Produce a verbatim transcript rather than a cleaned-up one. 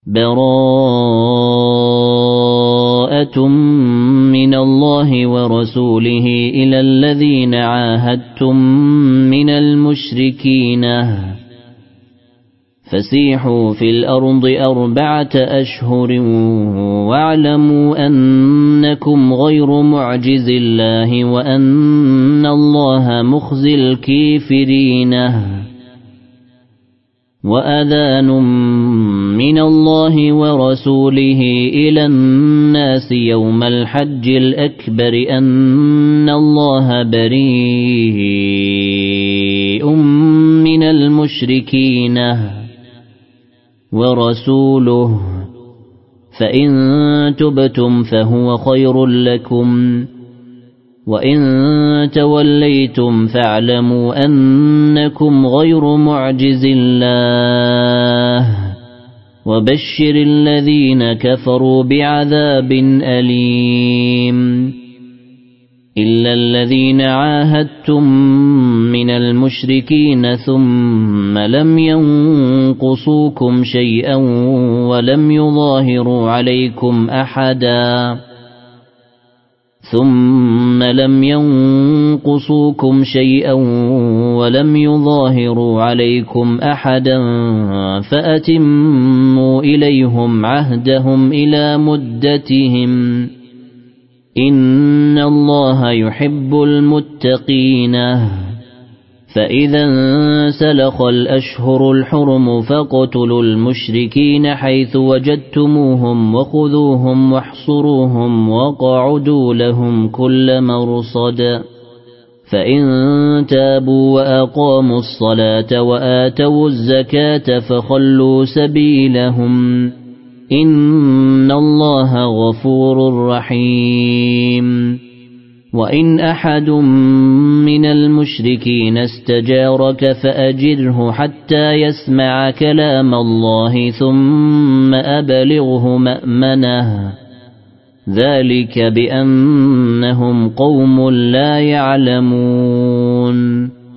براءة من الله ورسوله إلى الذين عاهدتم من المشركين فسيحوا في الأرض أربعة أشهر واعلموا أنكم غير معجز الله وأن الله مخزي الكافرين وأذان من الله ورسوله إلى الناس يوم الحج الأكبر أن الله بريء من المشركين ورسوله فإن تبتم فهو خير لكم وإن توليتم فاعلموا أنكم غير معجز الله وبشر الذين كفروا بعذاب أليم إلا الذين عاهدتم من المشركين ثم لم ينقصوكم شيئا ولم يظاهروا عليكم أحدا ثم لم ينقصوكم شيئا ولم يظاهروا عليكم أحدا فأتموا إليهم عهدهم إلى مدتهم إن الله يحب المتقين فإذا انسلخ الأشهر الحرم فاقتلوا المشركين حيث وجدتموهم وخذوهم واحصروهم واقعدوا لهم كل مرصد فإن تابوا وأقاموا الصلاة وآتوا الزكاة فخلوا سبيلهم إن الله غفور رحيم وإن أحد من المشركين استجارك فأجره حتى يسمع كلام الله ثم أبلغه مأمنه ذلك بأنهم قوم لا يعلمون